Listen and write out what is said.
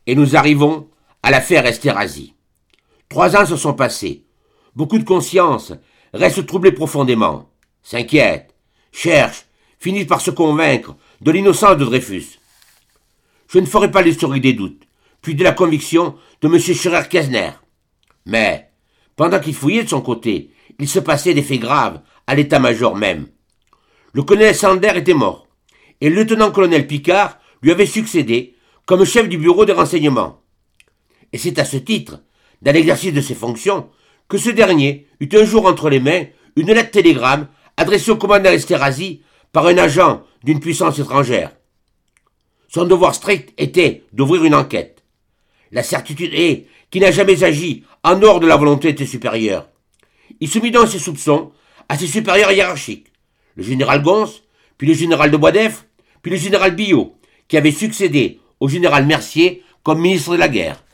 Et nous arrivons à l'affaire Esterhazy. 3 ans se sont passés. Beaucoup de consciences restent troublées profondément, s'inquiètent, cherchent, finissent par se convaincre de l'innocence de Dreyfus. Je ne ferai pas l'historique des doutes, puis de la conviction de M. Scheurer-Kessner. Mais, pendant qu'il fouillait de son côté, il se passait des faits graves à l'état-major même. Le colonel Sander était mort, et le lieutenant-colonel Picard lui avait succédé comme chef du bureau des renseignements. Et c'est à ce titre, dans l'exercice de ses fonctions, que ce dernier eut un jour entre les mains une lettre télégramme adressée au commandant Esterhazy par un agent d'une puissance étrangère. Son devoir strict était d'ouvrir une enquête. La certitude est qu'il n'a jamais agi en dehors de la volonté de ses supérieurs. Il soumit donc ses soupçons à ses supérieurs hiérarchiques, le général Gons, puis le général de Boisdeffre, puis le général Billot, qui avait succédé au général Mercier comme ministre de la guerre.